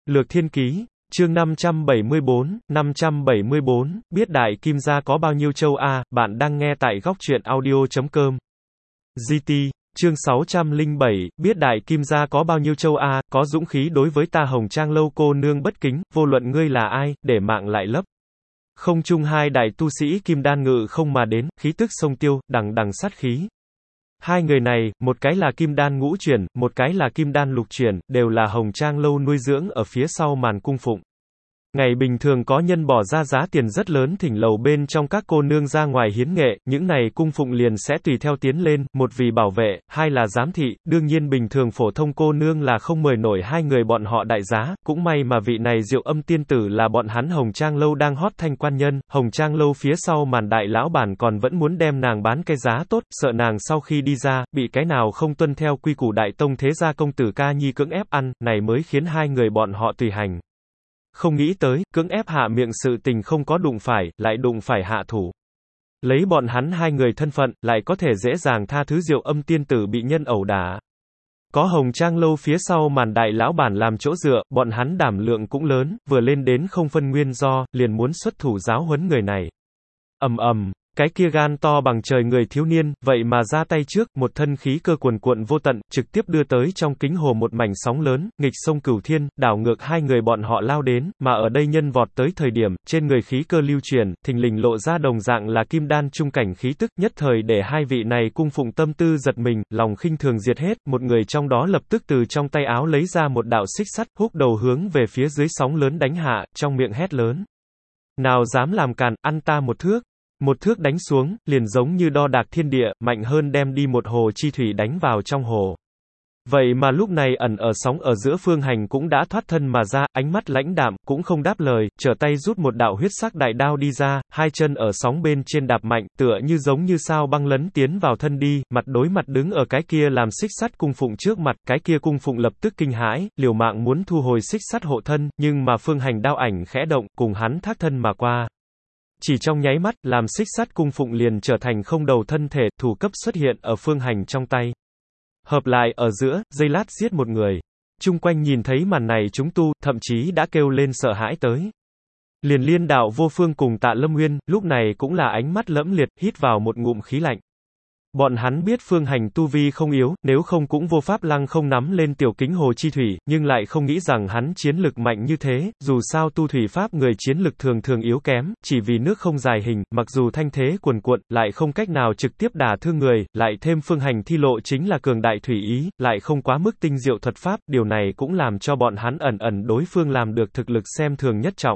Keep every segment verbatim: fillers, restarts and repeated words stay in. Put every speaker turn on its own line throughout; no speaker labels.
Lược Thiên Ký, chương năm trăm bảy mươi tư, năm trăm bảy mươi tư, biết Đại Kim gia có bao nhiêu châu a, bạn đang nghe tại góc truyện audio chấm com. giê tê, chương sáu trăm lẻ bảy, biết Đại Kim gia có bao nhiêu châu a, có dũng khí đối với ta Hồng Trang lâu cô nương bất kính, vô luận ngươi là ai, để mạng lại lấp. Không trung hai đại tu sĩ kim đan ngự không mà đến, khí tức sông tiêu, đằng đằng sát khí. Hai người này, một cái là kim đan ngũ chuyển, một cái là kim đan lục chuyển, đều là Hồng Trang lâu nuôi dưỡng ở phía sau màn cung phụng. Ngày bình thường có nhân bỏ ra giá tiền rất lớn thỉnh lầu bên trong các cô nương ra ngoài hiến nghệ, những này cung phụng liền sẽ tùy theo tiến lên, một vì bảo vệ, hai là giám thị, đương nhiên bình thường phổ thông cô nương là không mời nổi hai người bọn họ đại giá, cũng may mà vị này Diệu Âm tiên tử là bọn hắn Hồng Trang lâu đang hot thanh quan nhân, Hồng Trang lâu phía sau màn đại lão bản còn vẫn muốn đem nàng bán cái giá tốt, sợ nàng sau khi đi ra, bị cái nào không tuân theo quy củ đại tông thế gia công tử ca nhi cưỡng ép ăn, này mới khiến hai người bọn họ tùy hành. Không nghĩ tới, cưỡng ép hạ miệng sự tình không có đụng phải, lại đụng phải hạ thủ. Lấy bọn hắn hai người thân phận, lại có thể dễ dàng tha thứ Diệu Âm tiên tử bị nhân ẩu đả. Có Hồng Trang lâu phía sau màn đại lão bản làm chỗ dựa, bọn hắn đảm lượng cũng lớn, vừa lên đến không phân nguyên do, liền muốn xuất thủ giáo huấn người này. Ầm ầm, cái kia gan to bằng trời người thiếu niên, vậy mà ra tay trước, một thân khí cơ cuồn cuộn vô tận, trực tiếp đưa tới trong kính hồ một mảnh sóng lớn, nghịch sông cửu thiên, đảo ngược hai người bọn họ lao đến, mà ở đây nhân vọt tới thời điểm, trên người khí cơ lưu truyền, thình lình lộ ra đồng dạng là kim đan trung cảnh khí tức, nhất thời để hai vị này cung phụng tâm tư giật mình, lòng khinh thường diệt hết, một người trong đó lập tức từ trong tay áo lấy ra một đạo xích sắt, húc đầu hướng về phía dưới sóng lớn đánh hạ, trong miệng hét lớn. Nào dám làm càn, ăn ta một thước. Một thước đánh xuống, liền giống như đo đạc thiên địa, mạnh hơn đem đi một hồ chi thủy đánh vào trong hồ. Vậy mà lúc này ẩn ở sóng ở giữa Phương Hành cũng đã thoát thân mà ra, ánh mắt lãnh đạm, cũng không đáp lời, trở tay rút một đạo huyết sắc đại đao đi ra, hai chân ở sóng bên trên đạp mạnh, tựa như giống như sao băng lấn tiến vào thân đi, mặt đối mặt đứng ở cái kia làm xích sắt cung phụng trước mặt, cái kia cung phụng lập tức kinh hãi, liều mạng muốn thu hồi xích sắt hộ thân, nhưng mà Phương Hành đao ảnh khẽ động, cùng hắn thác thân mà qua. Chỉ trong nháy mắt, làm xích sắt cung phụng liền trở thành không đầu thân thể, thủ cấp xuất hiện ở Phương Hành trong tay. Hợp lại, ở giữa, giây lát giết một người. Chung quanh nhìn thấy màn này chúng tu, thậm chí đã kêu lên sợ hãi tới. Liền Liên Đạo Vô Phương cùng Tạ Lâm Nguyên, lúc này cũng là ánh mắt lẫm liệt, hít vào một ngụm khí lạnh. Bọn hắn biết Phương Hành tu vi không yếu, nếu không cũng vô pháp lăng không nắm lên tiểu kính hồ chi thủy, nhưng lại không nghĩ rằng hắn chiến lực mạnh như thế, dù sao tu thủy pháp người chiến lực thường thường yếu kém, chỉ vì nước không dài hình, mặc dù thanh thế cuồn cuộn, lại không cách nào trực tiếp đả thương người, lại thêm Phương Hành thi lộ chính là cường đại thủy ý, lại không quá mức tinh diệu thuật pháp, điều này cũng làm cho bọn hắn ẩn ẩn đối phương làm được thực lực xem thường nhất trọng.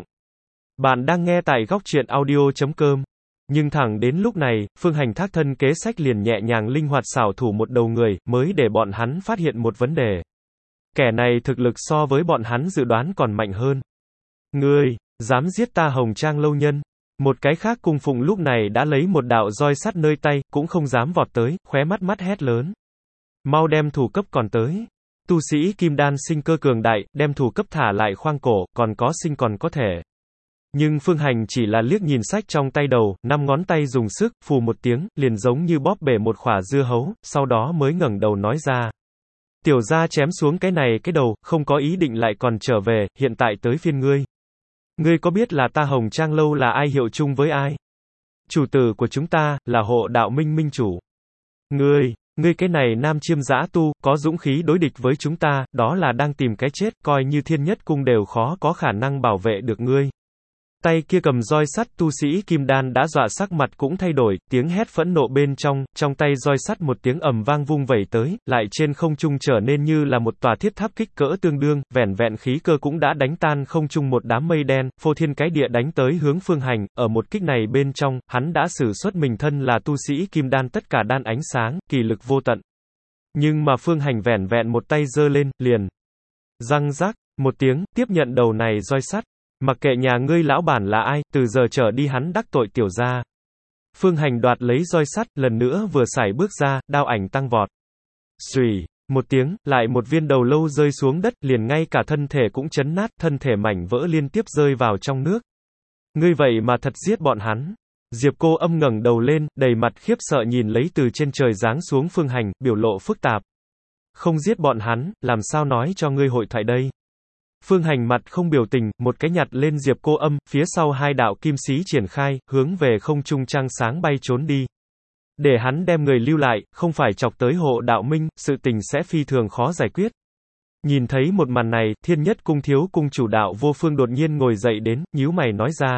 Bạn đang nghe tại góc truyện audio chấm com. Nhưng thẳng đến lúc này, Phương Hành thác thân kế sách liền nhẹ nhàng linh hoạt xảo thủ một đầu người, mới để bọn hắn phát hiện một vấn đề. Kẻ này thực lực so với bọn hắn dự đoán còn mạnh hơn. Ngươi, dám giết ta Hồng Trang lâu nhân. Một cái khác cung phụng lúc này đã lấy một đạo roi sắt nơi tay, cũng không dám vọt tới, khóe mắt mắt hét lớn. Mau đem thủ cấp còn tới. Tu sĩ kim đan sinh cơ cường đại, đem thủ cấp thả lại khoang cổ, còn có sinh còn có thể. Nhưng Phương Hành chỉ là liếc nhìn sách trong tay đầu, năm ngón tay dùng sức, phù một tiếng, liền giống như bóp bể một khỏa dưa hấu, sau đó mới ngẩng đầu nói ra. Tiểu gia chém xuống cái này cái đầu, không có ý định lại còn trở về, hiện tại tới phiên ngươi. Ngươi có biết là ta Hồng Trang lâu là ai hiệu chung với ai? Chủ tử của chúng ta, là Hộ Đạo Minh minh chủ. Ngươi, ngươi cái này nam chiêm dã tu, có dũng khí đối địch với chúng ta, đó là đang tìm cái chết, coi như thiên nhất cung đều khó có khả năng bảo vệ được ngươi. Tay kia cầm roi sắt tu sĩ kim đan đã dọa sắc mặt cũng thay đổi, tiếng hét phẫn nộ bên trong, trong tay roi sắt một tiếng ầm vang vung vẩy tới, lại trên không trung trở nên như là một tòa thiết tháp kích cỡ tương đương, vẻn vẹn khí cơ cũng đã đánh tan không trung một đám mây đen, phô thiên cái địa đánh tới hướng Phương Hành, ở một kích này bên trong, hắn đã sử xuất mình thân là tu sĩ kim đan tất cả đan ánh sáng, kỳ lực vô tận. Nhưng mà Phương Hành vẻn vẹn một tay giơ lên, liền răng rắc, một tiếng, tiếp nhận đầu này roi sắt. Mặc kệ nhà ngươi lão bản là ai, từ giờ trở đi hắn đắc tội tiểu gia. Phương Hành đoạt lấy roi sắt, lần nữa vừa sải bước ra, đao ảnh tăng vọt. Xùy, một tiếng, lại một viên đầu lâu rơi xuống đất, liền ngay cả thân thể cũng chấn nát, thân thể mảnh vỡ liên tiếp rơi vào trong nước. Ngươi vậy mà thật giết bọn hắn. Diệp Cô Âm ngẩng đầu lên, đầy mặt khiếp sợ nhìn lấy từ trên trời giáng xuống Phương Hành, biểu lộ phức tạp. Không giết bọn hắn, làm sao nói cho ngươi hội thoại đây? Phương Hành mặt không biểu tình, một cái nhặt lên Diệp Cô Âm, phía sau hai đạo kim xí triển khai, hướng về không trung trăng sáng bay trốn đi. Để hắn đem người lưu lại, không phải chọc tới Hộ Đạo Minh, sự tình sẽ phi thường khó giải quyết. Nhìn thấy một màn này, Thiên Nhất Cung thiếu cung chủ Đạo Vô Phương đột nhiên ngồi dậy đến, nhíu mày nói ra.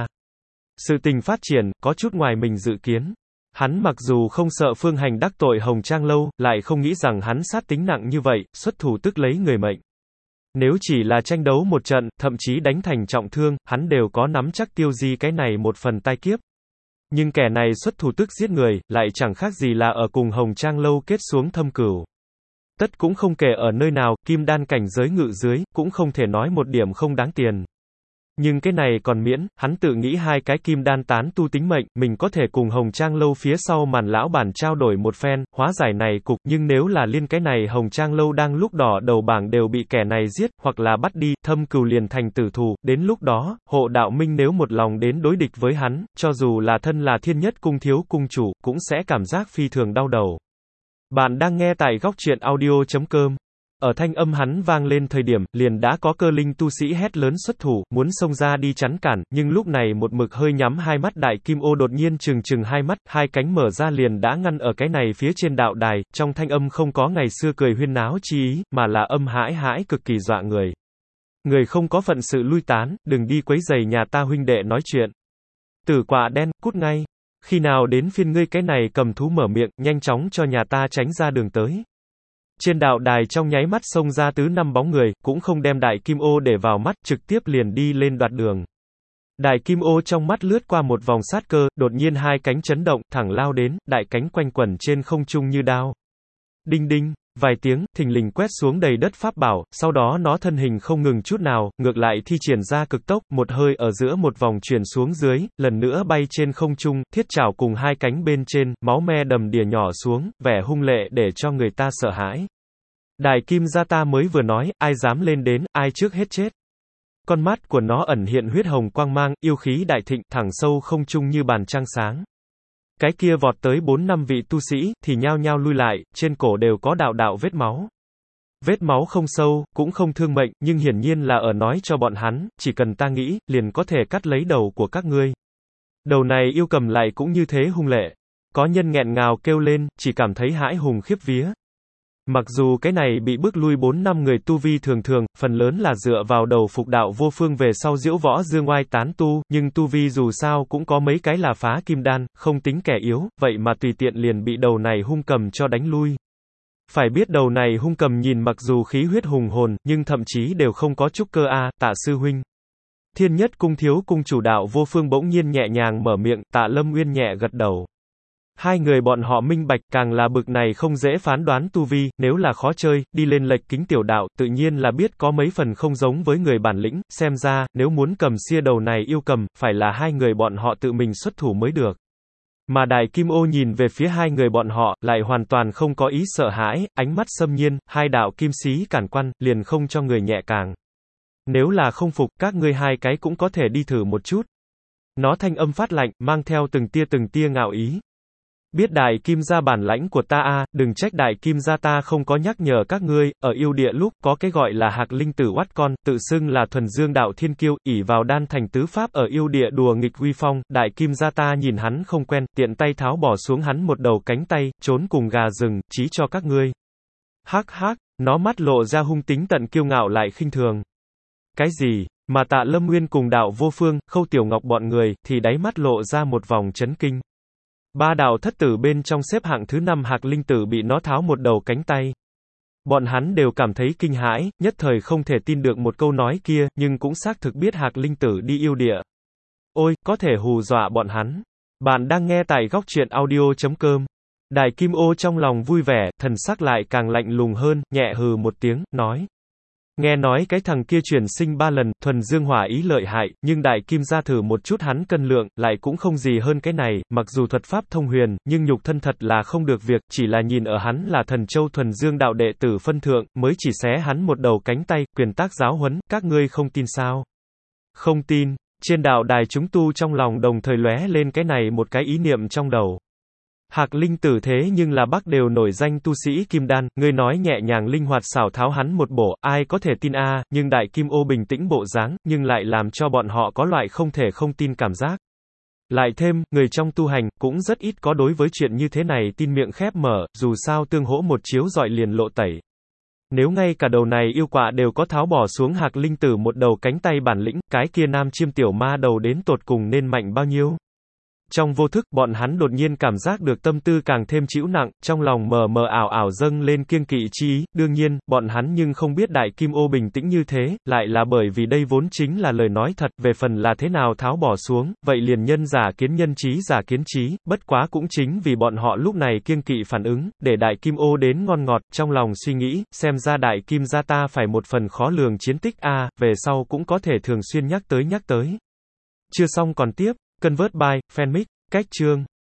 Sự tình phát triển, có chút ngoài mình dự kiến. Hắn mặc dù không sợ Phương Hành đắc tội Hồng Trang Lâu, lại không nghĩ rằng hắn sát tính nặng như vậy, xuất thủ tức lấy người mệnh. Nếu chỉ là tranh đấu một trận, thậm chí đánh thành trọng thương, hắn đều có nắm chắc tiêu di cái này một phần tai kiếp. Nhưng kẻ này xuất thủ tức giết người, lại chẳng khác gì là ở cùng Hồng Trang Lâu kết xuống thâm cửu. Tất cũng không kể ở nơi nào, kim đan cảnh giới ngự dưới, cũng không thể nói một điểm không đáng tiền. Nhưng cái này còn miễn, hắn tự nghĩ hai cái kim đan tán tu tính mệnh, mình có thể cùng Hồng Trang Lâu phía sau màn lão bản trao đổi một phen, hóa giải này cục, nhưng nếu là liên cái này Hồng Trang Lâu đang lúc đỏ đầu bảng đều bị kẻ này giết, hoặc là bắt đi, thâm cừu liền thành tử thù, đến lúc đó, Hộ Đạo Minh nếu một lòng đến đối địch với hắn, cho dù là thân là Thiên Nhất Cung thiếu cung chủ, cũng sẽ cảm giác phi thường đau đầu. Bạn đang nghe tại góc truyện audio chấm com. Ở thanh âm hắn vang lên thời điểm, liền đã có cơ linh tu sĩ hét lớn xuất thủ, muốn xông ra đi chắn cản, nhưng lúc này một mực hơi nhắm hai mắt Đại Kim Ô đột nhiên trừng trừng hai mắt, hai cánh mở ra liền đã ngăn ở cái này phía trên đạo đài, trong thanh âm không có ngày xưa cười huyên náo chi ý, mà là âm hãi hãi cực kỳ dọa người. Người không có phận sự lui tán, đừng đi quấy rầy nhà ta huynh đệ nói chuyện. Tử Quạ Đen, cút ngay. Khi nào đến phiên ngươi cái này cầm thú mở miệng, nhanh chóng cho nhà ta tránh ra đường tới. Trên đạo đài trong nháy mắt xông ra tứ năm bóng người, cũng không đem Đại Kim Ô để vào mắt, trực tiếp liền đi lên đoạt đường. Đại Kim Ô trong mắt lướt qua một vòng sát cơ, đột nhiên hai cánh chấn động, thẳng lao đến, đại cánh quanh quẩn trên không trung như đao. Đinh đinh, vài tiếng, thình lình quét xuống đầy đất pháp bảo, sau đó nó thân hình không ngừng chút nào, ngược lại thi triển ra cực tốc, một hơi ở giữa một vòng chuyển xuống dưới, lần nữa bay trên không trung, thiết chảo cùng hai cánh bên trên, máu me đầm đìa nhỏ xuống, vẻ hung lệ để cho người ta sợ hãi. Đại Kim gia ta mới vừa nói, ai dám lên đến, ai trước hết chết. Con mắt của nó ẩn hiện huyết hồng quang mang, yêu khí đại thịnh, thẳng sâu không trung như bàn trăng sáng. Cái kia vọt tới bốn năm vị tu sĩ, thì nhao nhao lui lại, trên cổ đều có đạo đạo vết máu. Vết máu không sâu, cũng không thương mệnh, nhưng hiển nhiên là ở nói cho bọn hắn, chỉ cần ta nghĩ, liền có thể cắt lấy đầu của các ngươi. Đầu này yêu cầm lại cũng như thế hung lệ. Có nhân nghẹn ngào kêu lên, chỉ cảm thấy hãi hùng khiếp vía. Mặc dù cái này bị bước lui bốn năm người tu vi thường thường, phần lớn là dựa vào đầu phục Đạo Vô Phương về sau diễu võ dương oai tán tu, nhưng tu vi dù sao cũng có mấy cái là phá kim đan, không tính kẻ yếu, vậy mà tùy tiện liền bị đầu này hung cầm cho đánh lui. Phải biết đầu này hung cầm nhìn mặc dù khí huyết hùng hồn, nhưng thậm chí đều không có trúc cơ a, Tạ sư huynh. Thiên Nhất Cung thiếu cung chủ Đạo Vô Phương bỗng nhiên nhẹ nhàng mở miệng, Tạ Lâm Uyên nhẹ gật đầu. Hai người bọn họ minh bạch, càng là bực này không dễ phán đoán tu vi, nếu là khó chơi, đi lên lệch kính tiểu đạo, tự nhiên là biết có mấy phần không giống với người bản lĩnh, xem ra, nếu muốn cầm xia đầu này yêu cầm, phải là hai người bọn họ tự mình xuất thủ mới được. Mà Đại Kim Ô nhìn về phía hai người bọn họ, lại hoàn toàn không có ý sợ hãi, ánh mắt xâm nhiên, hai đạo kim xí cản quan, liền không cho người nhẹ càng. Nếu là không phục, các ngươi hai cái cũng có thể đi thử một chút. Nó thanh âm phát lạnh, mang theo từng tia từng tia ngạo ý. Biết Đại Kim gia bản lãnh của ta a, đừng trách Đại Kim gia ta không có nhắc nhở các ngươi, ở yêu địa lúc, có cái gọi là Hạc Linh Tử oát con, tự xưng là thuần dương đạo thiên kiêu, ỷ vào đan thành tứ pháp ở yêu địa đùa nghịch uy phong, Đại Kim gia ta nhìn hắn không quen, tiện tay tháo bỏ xuống hắn một đầu cánh tay, trốn cùng gà rừng, chí cho các ngươi. Hắc hắc, nó mắt lộ ra hung tính tận kiêu ngạo lại khinh thường. Cái gì, mà Tạ Lâm Nguyên cùng Đạo Vô Phương, Khâu Tiểu Ngọc bọn người, thì đáy mắt lộ ra một vòng chấn kinh. Ba đạo thất tử bên trong xếp hạng thứ năm Hạc Linh Tử bị nó tháo một đầu cánh tay. Bọn hắn đều cảm thấy kinh hãi, nhất thời không thể tin được một câu nói kia, nhưng cũng xác thực biết Hạc Linh Tử đi yêu địa. Ôi, có thể hù dọa bọn hắn. Bạn đang nghe tại góc truyện audio chấm com. Đại Kim Ô trong lòng vui vẻ, thần sắc lại càng lạnh lùng hơn, nhẹ hừ một tiếng, nói. Nghe nói cái thằng kia chuyển sinh ba lần, thuần dương hỏa ý lợi hại, nhưng Đại Kim gia thử một chút hắn cân lượng, lại cũng không gì hơn cái này, mặc dù thuật pháp thông huyền, nhưng nhục thân thật là không được việc, chỉ là nhìn ở hắn là thần châu thuần dương đạo đệ tử phân thượng, mới chỉ xé hắn một đầu cánh tay, quyền tác giáo huấn, các ngươi không tin sao? Không tin, trên đạo đài chúng tu trong lòng đồng thời lóe lên cái này một cái ý niệm trong đầu. Hạc Linh Tử thế nhưng là Bắc đều nổi danh tu sĩ kim đan, ngươi nói nhẹ nhàng linh hoạt xảo tháo hắn một bổ, ai có thể tin a, nhưng Đại Kim Ô bình tĩnh bộ dáng, nhưng lại làm cho bọn họ có loại không thể không tin cảm giác. Lại thêm, người trong tu hành, cũng rất ít có đối với chuyện như thế này tin miệng khép mở, dù sao tương hỗ một chiếu dọi liền lộ tẩy. Nếu ngay cả đầu này yêu quạ đều có tháo bỏ xuống Hạc Linh Tử một đầu cánh tay bản lĩnh, cái kia nam chiêm tiểu ma đầu đến tột cùng nên mạnh bao nhiêu? Trong vô thức, bọn hắn đột nhiên cảm giác được tâm tư càng thêm trĩu nặng, trong lòng mờ mờ ảo ảo dâng lên kiêng kỵ chi ý, đương nhiên, bọn hắn nhưng không biết Đại Kim Ô bình tĩnh như thế, lại là bởi vì đây vốn chính là lời nói thật, về phần là thế nào tháo bỏ xuống, vậy liền nhân giả kiến nhân trí giả kiến trí, bất quá cũng chính vì bọn họ lúc này kiêng kỵ phản ứng, để Đại Kim Ô đến ngon ngọt, trong lòng suy nghĩ, xem ra Đại Kim gia ta phải một phần khó lường chiến tích a, về sau cũng có thể thường xuyên nhắc tới nhắc tới. Chưa xong còn tiếp. Convert by, Fanmic, cách chương.